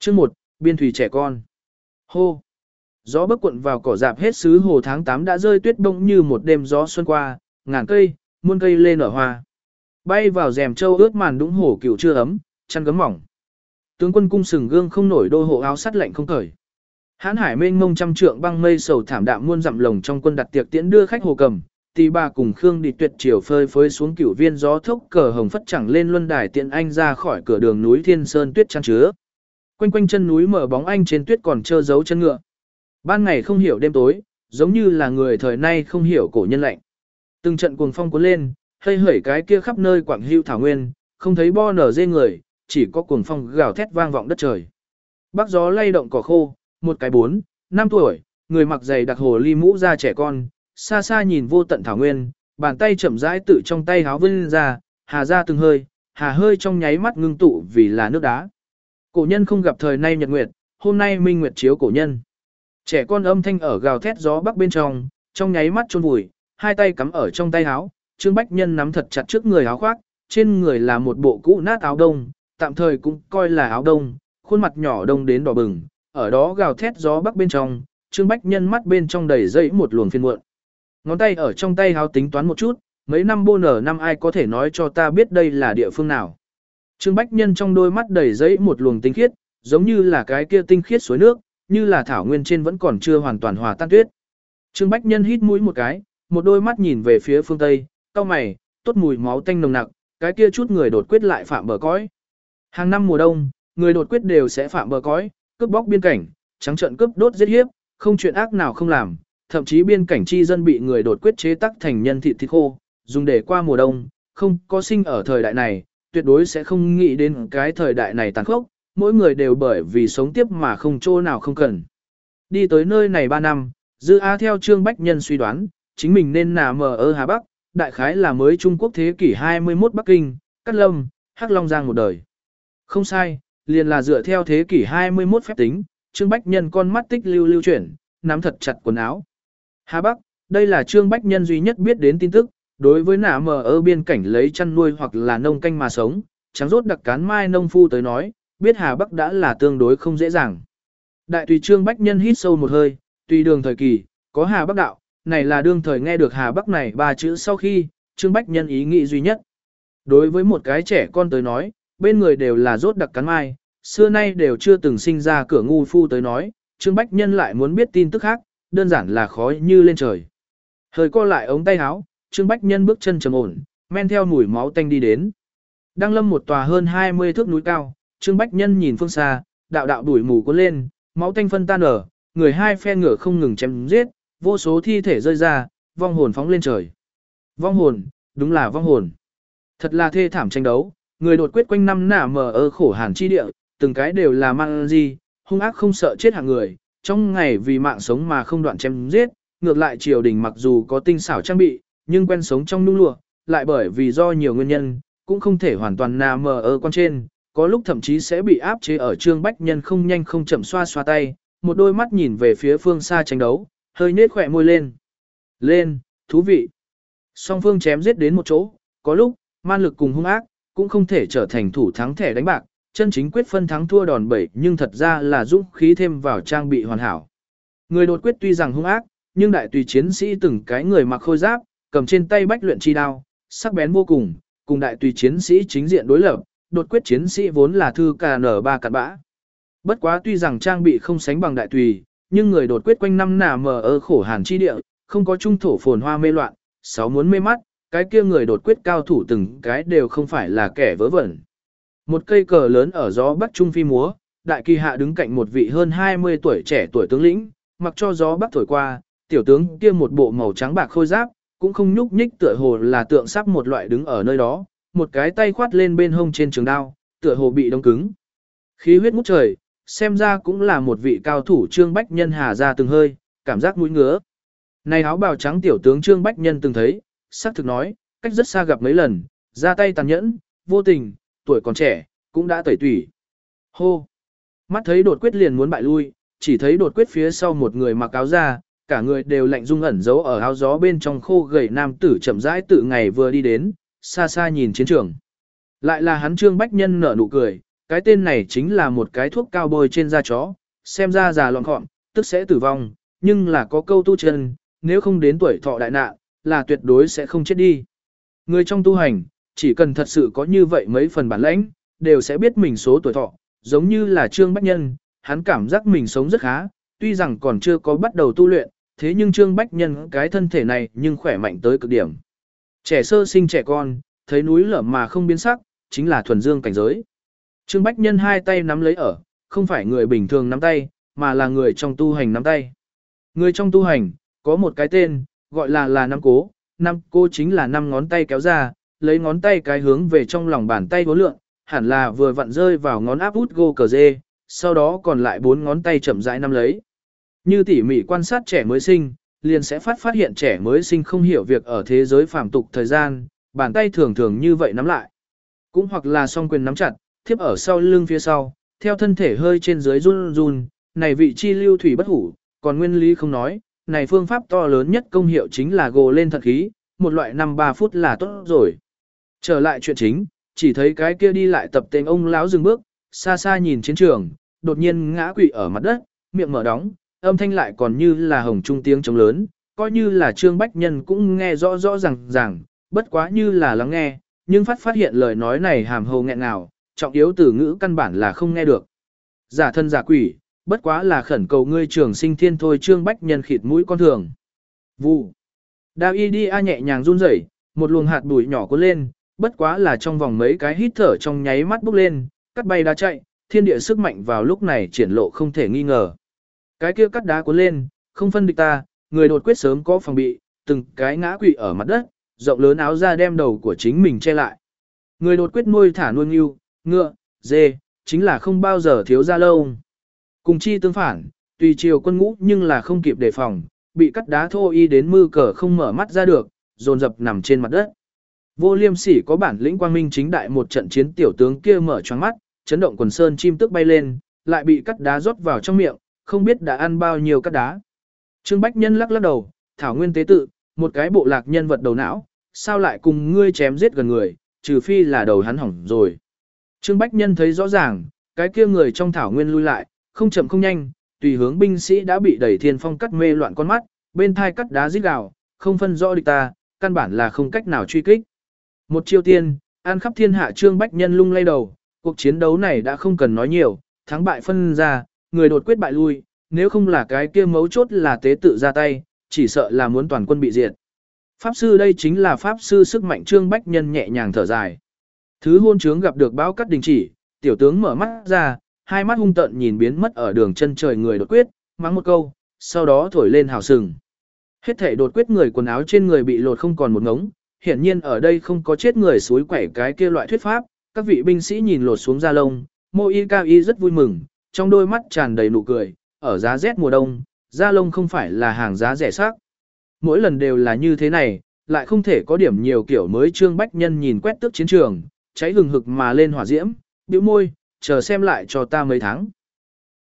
Chương 1, biên thủy trẻ con. Hô. Gió bấc cuộn vào cỏ rạp hết xứ hồ tháng 8 đã rơi tuyết bỗng như một đêm gió xuân qua, ngàn cây, muôn cây lên nở hoa. Bay vào rèm châu ướt màn đũng hổ cựu chưa ấm, chăn gấm mỏng. Tướng quân cung sừng gương không nổi đôi hộ áo sắt lạnh không cởi. Hán hải mênh mông trăm trượng băng mây sầu thảm đạm muôn dặm lồng trong quân đặt tiệc tiễn đưa khách hồ cầm. Tỳ bà cùng Khương đi tuyệt chiều phơi phới xuống cửu viên gió thốc cờ hồng phất chẳng lên luân đài tiện anh ra khỏi cửa đường núi Thiên Sơn tuyết trăng chứa. Quanh quanh chân núi mở bóng anh trên tuyết còn trơ dấu chân ngựa. Ban ngày không hiểu đêm tối, giống như là người thời nay không hiểu cổ nhân lạnh. Từng trận cuồng phong cuốn lên, hơi hởi cái kia khắp nơi quảng hưu thảo nguyên, không thấy bo nở dê người, chỉ có cuồng phong gào thét vang vọng đất trời. Bắc gió lay động cỏ khô, một cái 4, 5 tuổi, người mặc giày đặc hồ ly mũ da trẻ con, xa xa nhìn vô tận thảo nguyên, bàn tay chậm rãi tự trong tay háo vươn ra, hà ra từng hơi, hà hơi trong nháy mắt ngưng tụ vì là nước đá. Cổ nhân không gặp thời nay nhật nguyệt, hôm nay minh nguyệt chiếu cổ nhân. Trẻ con âm thanh ở gào thét gió bắc bên trong nháy mắt chôn vùi, hai tay cắm ở trong tay áo, Trương Bách Nhân nắm thật chặt trước người áo khoác, trên người là một bộ cũ nát áo đông, tạm thời cũng coi là áo đông, khuôn mặt nhỏ đông đến đỏ bừng, ở đó gào thét gió bắc bên trong, Trương Bách Nhân mắt bên trong đầy dẫy một luồng phiền muộn. Ngón tay ở trong tay áo tính toán một chút, mấy năm bô nở năm ai có thể nói cho ta biết đây là địa phương nào. Trương Bách Nhân trong đôi mắt đầy dẫy một luồng tinh khiết, giống như là cái kia tinh khiết suối nước, như là thảo nguyên trên vẫn còn chưa hoàn toàn hòa tan tuyết. Trương Bách Nhân hít mũi một cái, một đôi mắt nhìn về phía phương Tây, cau mày, tốt mùi máu tanh nồng nặc, cái kia chút người đột quyết lại phạm bờ cõi. Hàng năm mùa đông, người đột quyết đều sẽ phạm bờ cõi, cướp bóc biên cảnh, trắng trợn cướp đốt giết hiếp, không chuyện ác nào không làm, thậm chí biên cảnh chi dân bị người đột quyết chế tắc thành nhân thịt khô, dùng để qua mùa đông, không có sinh ở thời đại này, tuyệt đối sẽ không nghĩ đến cái thời đại này tàn khốc, mỗi người đều bởi vì sống tiếp mà không chỗ nào không cần. Đi tới nơi này 3 năm, Dư A theo Trương Bách Nhân suy đoán, chính mình nên nằm ở Hà Bắc, đại khái là mới Trung Quốc thế kỷ 21 Bắc Kinh, Cát Lâm, Hắc Long Giang một đời. Không sai, liền là dựa theo thế kỷ 21 phép tính, Trương Bách Nhân con mắt tích lưu chuyển, nắm thật chặt quần áo. Hà Bắc, đây là Trương Bách Nhân duy nhất biết đến tin tức, đối với nằm ở biên cảnh lấy chăn nuôi hoặc là nông canh mà sống, trắng rốt đặc cán mai nông phu tới nói, biết Hà Bắc đã là tương đối không dễ dàng. Đại tùy Trương Bách Nhân hít sâu một hơi, tùy đường thời kỳ, có Hà Bắc đạo, này là đương thời nghe được Hà Bắc này 3 chữ sau khi, Trương Bách Nhân ý nghĩ duy nhất. Đối với một cái trẻ con tới nói, bên người đều là rốt đặc cán mai, xưa nay đều chưa từng sinh ra cửa ngu phu tới nói, Trương Bách Nhân lại muốn biết tin tức khác, đơn giản là khó như lên trời. Hơi co lại ống tay áo, Trương Bách Nhân bước chân trầm ổn, men theo mùi máu tanh đi đến. Đang lâm một tòa hơn 20 thước núi cao, Trương Bách Nhân nhìn phương xa, đạo đạo đuổi mù cuốn lên, máu tanh phân tan ở, người hai phe ngựa không ngừng chém giết, vô số thi thể rơi ra, vong hồn phóng lên trời. Vong hồn, đúng là vong hồn. Thật là thê thảm tranh đấu, người đột quyết quanh năm nả mờ ở khổ hàn chi địa, từng cái đều là mang gì, hung ác không sợ chết hạng người, trong ngày vì mạng sống mà không đoạn chém giết, ngược lại triều đình mặc dù có tinh xảo trang bị, nhưng quen sống trong nhung lụa, lại bởi vì do nhiều nguyên nhân, cũng không thể hoàn toàn nà mờ ở quan trên, có lúc thậm chí sẽ bị áp chế ở Trương Bách Nhân không nhanh không chậm xoa xoa tay, một đôi mắt nhìn về phía phương xa tranh đấu, hơi nết khỏe môi lên. Lên, thú vị. Song phương chém giết đến một chỗ, có lúc, man lực cùng hung ác, cũng không thể trở thành thủ thắng thẻ đánh bạc, chân chính quyết phân thắng thua đòn bẩy nhưng thật ra là dũng khí thêm vào trang bị hoàn hảo. Người đột quyết tuy rằng hung ác, nhưng đại tùy chiến sĩ từng cái người mặc khôi giáp, cầm trên tay bách luyện chi đao, sắc bén vô cùng đại tùy chiến sĩ chính diện đối lập, đột quyết chiến sĩ vốn là thư KN3 cặn bã. Bất quá tuy rằng trang bị không sánh bằng đại tùy, nhưng người đột quyết quanh năm nà mờ ở khổ hàn chi địa, không có trung thổ phồn hoa mê loạn, sáu muốn mê mắt, cái kia người đột quyết cao thủ từng cái đều không phải là kẻ vớ vẩn. Một cây cờ lớn ở gió bắc trung phi múa, đại kỳ hạ đứng cạnh một vị hơn 20 tuổi trẻ tuổi tướng lĩnh, mặc cho gió bắc thổi qua, tiểu tướng kia một bộ màu trắng bạc khôi giáp, cũng không nhúc nhích tựa hồ là tượng sắp một loại đứng ở nơi đó, một cái tay khoát lên bên hông trên trường đao, tựa hồ bị đông cứng. Khí huyết ngút trời, xem ra cũng là một vị cao thủ Trương Bách Nhân hà ra từng hơi, cảm giác mũi ngứa. Này áo bào trắng tiểu tướng Trương Bách Nhân từng thấy, xác thực nói, cách rất xa gặp mấy lần, ra tay tàn nhẫn, vô tình, tuổi còn trẻ, cũng đã tẩy tủy. Hô! Mắt thấy đột quyết liền muốn bại lui, chỉ thấy đột quyết phía sau một người mặc áo da, cả người đều lạnh rung ẩn giấu ở áo gió bên trong khô gầy nam tử chậm rãi tự ngày vừa đi đến, xa xa nhìn chiến trường. Lại là hắn Trương Bách Nhân nở nụ cười, cái tên này chính là một cái thuốc cao bôi trên da chó, xem ra già lọn gọn, tức sẽ tử vong, nhưng là có câu tu chân, nếu không đến tuổi thọ đại nạn, là tuyệt đối sẽ không chết đi. Người trong tu hành, chỉ cần thật sự có như vậy mấy phần bản lãnh, đều sẽ biết mình số tuổi thọ, giống như là Trương Bách Nhân, hắn cảm giác mình sống rất khá, tuy rằng còn chưa có bắt đầu tu luyện, thế nhưng Trương Bách Nhân cái thân thể này nhưng khỏe mạnh tới cực điểm. Trẻ sơ sinh trẻ con, thấy núi lở mà không biến sắc, chính là thuần dương cảnh giới. Trương Bách Nhân hai tay nắm lấy ở, không phải người bình thường nắm tay, mà là người trong tu hành nắm tay. Người trong tu hành, có một cái tên, gọi là năm cố. Năm cố chính là 5 ngón tay kéo ra, lấy ngón tay cái hướng về trong lòng bàn tay vốn lượng, hẳn là vừa vặn rơi vào ngón áp út gô cờ dê, sau đó còn lại 4 ngón tay chậm rãi nắm lấy. Như tỉ mỉ quan sát trẻ mới sinh, liền sẽ phát hiện trẻ mới sinh không hiểu việc ở thế giới phàm tục thời gian, bàn tay thường thường như vậy nắm lại. Cũng hoặc là song quyền nắm chặt, thiếp ở sau lưng phía sau, theo thân thể hơi trên dưới run run, này vị chi lưu thủy bất hủ, còn nguyên lý không nói, này phương pháp to lớn nhất công hiệu chính là gồ lên thật khí, một loại 5-3 phút là tốt rồi. Trở lại chuyện chính, chỉ thấy cái kia đi lại tập tên ông lão dừng bước, xa xa nhìn chiến trường, đột nhiên ngã quỵ ở mặt đất, miệng mở đóng, âm thanh lại còn như là hồng trung tiếng trống lớn, coi như là Trương Bách Nhân cũng nghe rõ rõ ràng, bất quá như là lắng nghe, nhưng phát hiện lời nói này hàm hồ nghẹn ngào, trọng yếu từ ngữ căn bản là không nghe được. Giả thân giả quỷ, bất quá là khẩn cầu ngươi trường sinh thiên thôi. Trương Bách Nhân khịt mũi con thường. Vụ. Đao y đi a nhẹ nhàng run rẩy, một luồng hạt bụi nhỏ cuốn lên, bất quá là trong vòng mấy cái hít thở trong nháy mắt bốc lên, cắt bay đá chạy, thiên địa sức mạnh vào lúc này triển lộ không thể nghi ngờ. Cái kia cắt đá cuốn lên, không phân địch ta, người đột quyết sớm có phòng bị, từng cái ngã quỵ ở mặt đất, rộng lớn áo ra đem đầu của chính mình che lại. Người đột quyết nuôi thả nuôi ngưu, ngựa, dê, chính là không bao giờ thiếu ra lâu. Cùng chi tương phản, tùy chiều quân ngũ nhưng là không kịp đề phòng, bị cắt đá thô y đến mư cờ không mở mắt ra được, dồn dập nằm trên mặt đất. Vô Liêm Sỉ có bản lĩnh quang minh chính đại một trận chiến, tiểu tướng kia mở choáng mắt, chấn động quần sơn chim tức bay lên, lại bị cắt đá rót vào trong miệng, không biết đã ăn bao nhiêu cắt đá. Trương Bách Nhân lắc lắc đầu, thảo nguyên tế tự, một cái bộ lạc nhân vật đầu não, sao lại cùng ngươi chém giết gần người, trừ phi là đầu hắn hỏng rồi. Trương Bách Nhân thấy rõ ràng, cái kia người trong thảo nguyên lui lại, không chậm không nhanh, tùy hướng binh sĩ đã bị đẩy thiên phong cắt mê loạn con mắt, bên thai cắt đá rít gào, không phân rõ địch ta, căn bản là không cách nào truy kích. Một chiêu tiên, an khắp thiên hạ. Trương Bách Nhân lung lay đầu, cuộc chiến đấu này đã không cần nói nhiều, thắng bại phân ra, người đột quyết bại lui, nếu không là cái kia mấu chốt là tế tự ra tay, chỉ sợ là muốn toàn quân bị diệt. Pháp sư đây chính là pháp sư sức mạnh. Trương Bách Nhân nhẹ nhàng thở dài. Thứ hôn trướng gặp được bão cắt đình chỉ, tiểu tướng mở mắt ra, hai mắt hung tợn nhìn biến mất ở đường chân trời người đột quyết, mắng một câu, sau đó thổi lên hào sừng. Hết thảy đột quyết người quần áo trên người bị lột không còn một ngống, hiển nhiên ở đây không có chết người suối quẩy cái kia loại thuyết pháp. Các vị binh sĩ nhìn lột xuống da lông, Mô Y Cao Y rất vui mừng, trong đôi mắt tràn đầy nụ cười, ở giá rét mùa đông, da lông không phải là hàng giá rẻ sắc. Mỗi lần đều là như thế này, lại không thể có điểm nhiều kiểu mới. Trương Bách Nhân nhìn quét tước chiến trường, cháy hừng hực mà lên hỏa diễm, bĩu môi, chờ xem lại cho ta mấy tháng.